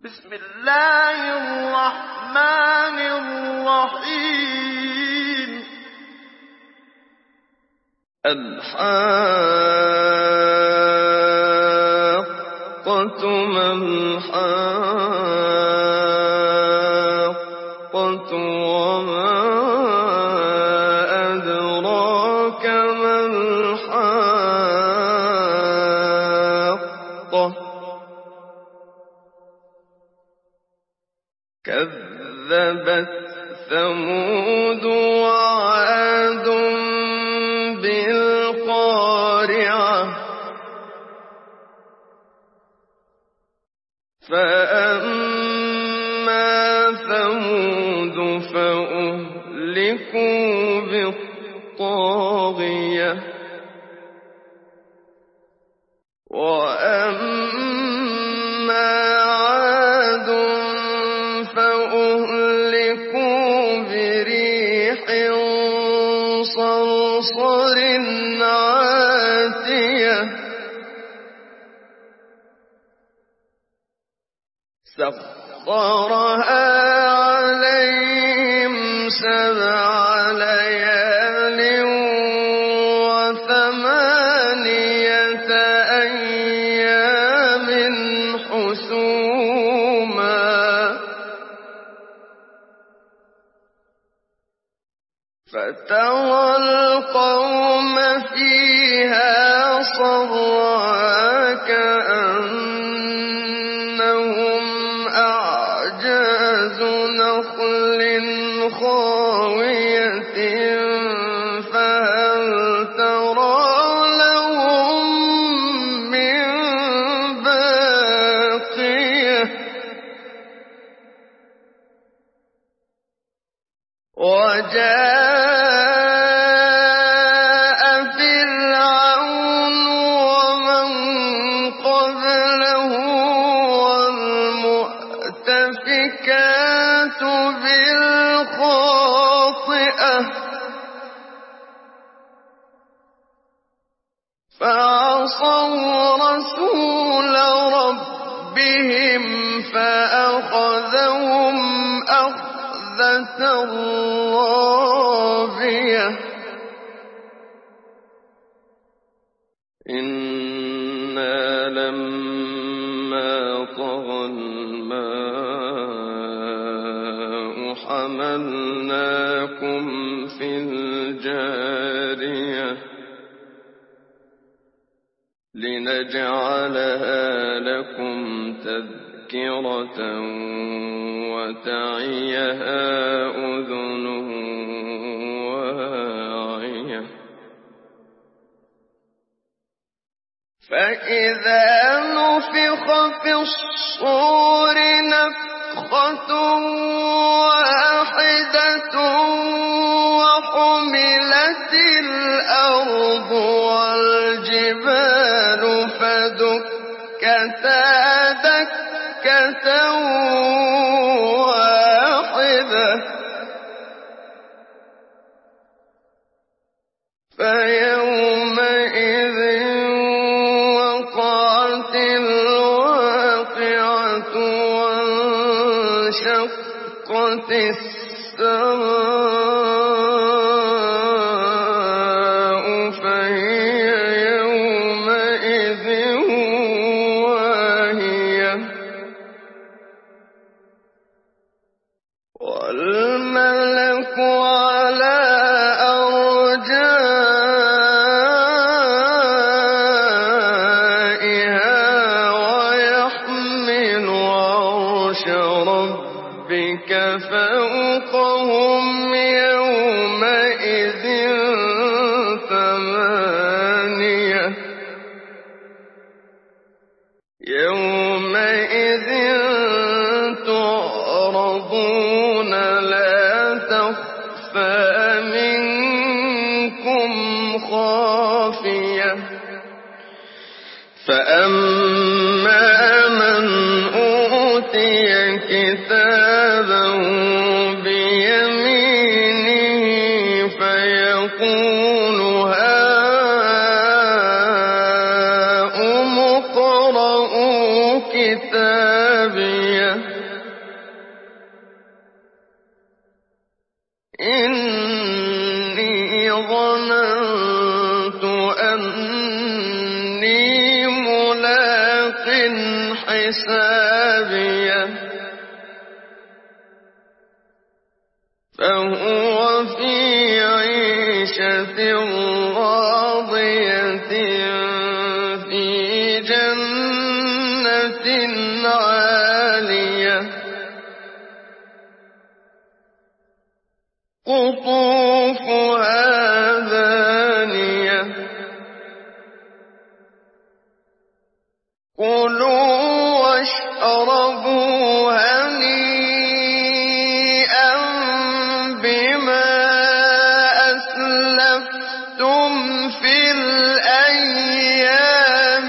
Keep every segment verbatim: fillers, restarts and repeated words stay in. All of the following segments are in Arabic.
بسم الله الرحمن الرحيم. الحاقة ما الحاقة وما أدراك ما الحاقة كذبت ثمود وعاد بالقارعة فأما ثمود فأهلكوا بالطاغية وأما عاد فأهلكوا بريح صرصر عاتية سخرها عليهم سبع ليال وثمانية أيام حسوما فترى القوم فيها صرعى كأنهم أعجاز نخل خاوية فهل ترى لهم من باقية وجاء فرعون ومن قبله والمؤتفكات بالخاطئة فعصوا رسول ربهم فأخذهم أخذة رابية إنا لما طغى الماء حملناكم في الجارية لنجعلها لكم تذكرة وتعيها أذن واعية فإذا نفخ في الصور نفخة واحدة وحملت الأرض والجبال فدكتا دكة واحدة فيومئذ وقعت الواقعة وانشقت السماء فهي يومئذ واهية والملك على أرجائها ويحمل عرش ربك فوقهم يومئذ ثمانية يومئذ تعرضون لا تخفى منكم خافية فأما من أوتي كتابه بيمينه فيقول هاؤم اقرءوا كتابيه حسابيه فهو في عيشة راضية في جنة عالية قطوفها دانية كلوا واشربوا هنيئا بما أسلفتم في الأيام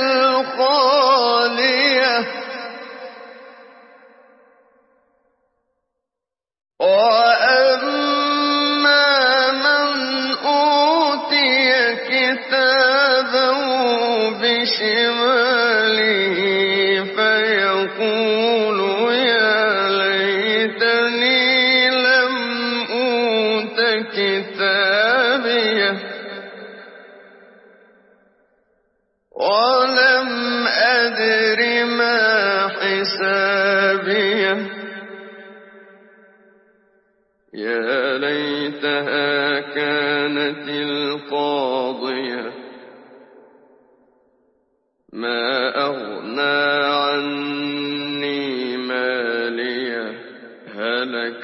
الخالية وأما من أوتي كتابه بشماله فيقول يا ليتني لم أوت كتابيه ولم أدر ما حسابيه يا ليتها كانت القاضية ما أغنى عني ماليه هلك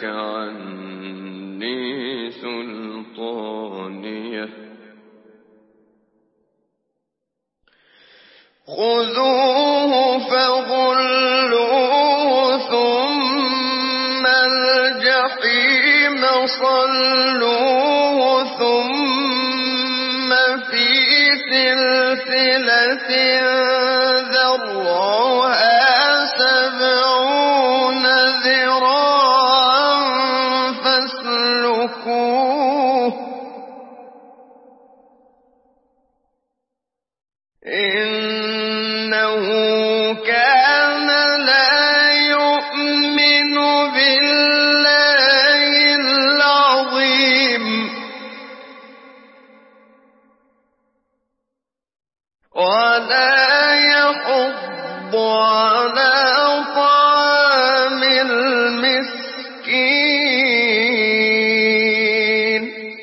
عني سلطانيه خذوه فغلوه ثم الجحيم صلوه ثم في سلسلة ذرعها سبعون ذراعا فاسلكوه إنه كان لا يؤمن بالله العظيم ولا يحض على طعام المسكين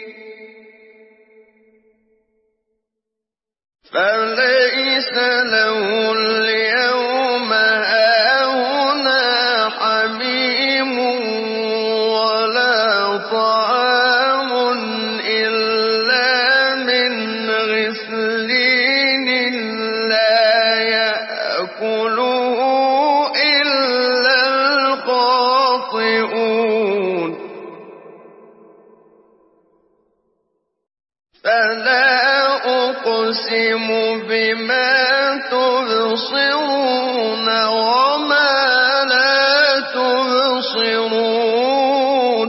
فليس له اليوم هاهنا حميم ولا طعام إلا من غسلين لا يأكله إلا الخاطئون فلا أقسم بما تبصرون وما لا تبصرون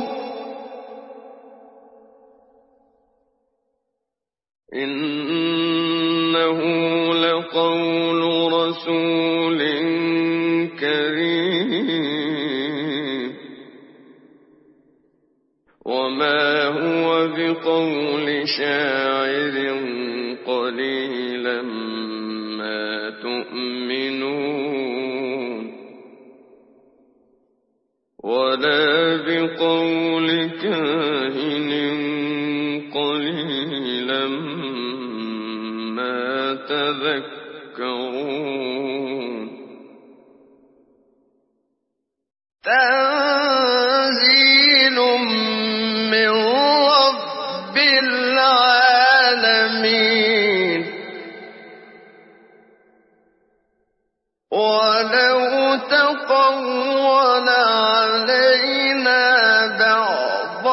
إنه لقول رسول كريم وما هو بقول شاعر قليلا ما تؤمنون ولا بقول كاهن قليلا ما تذكرون تنزيل من رب العالمين ولو تقول علينا بعض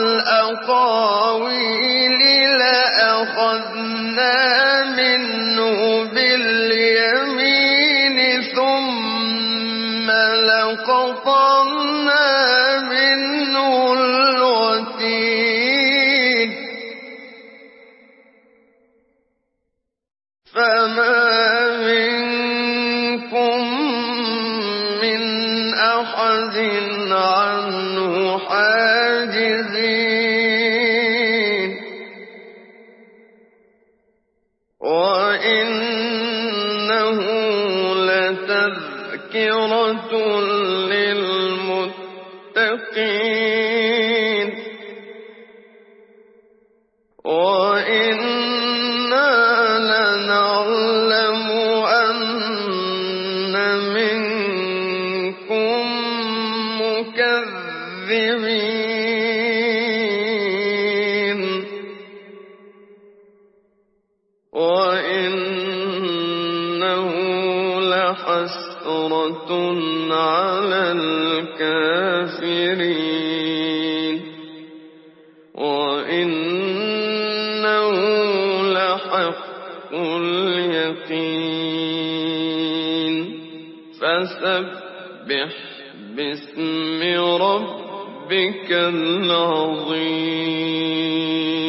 الأقاويل لأخذنا منه باليمين ثم لقطعنا منه الوتين فما منكم من أحد عنه حاجزين وإنه لتذكرة تذكرة للمتقين وإنا لنعلم أن منكم مكذبين وإنه لحسرة على الكافرين وإنه لحق اليقين فسبح باسم ربك العظيم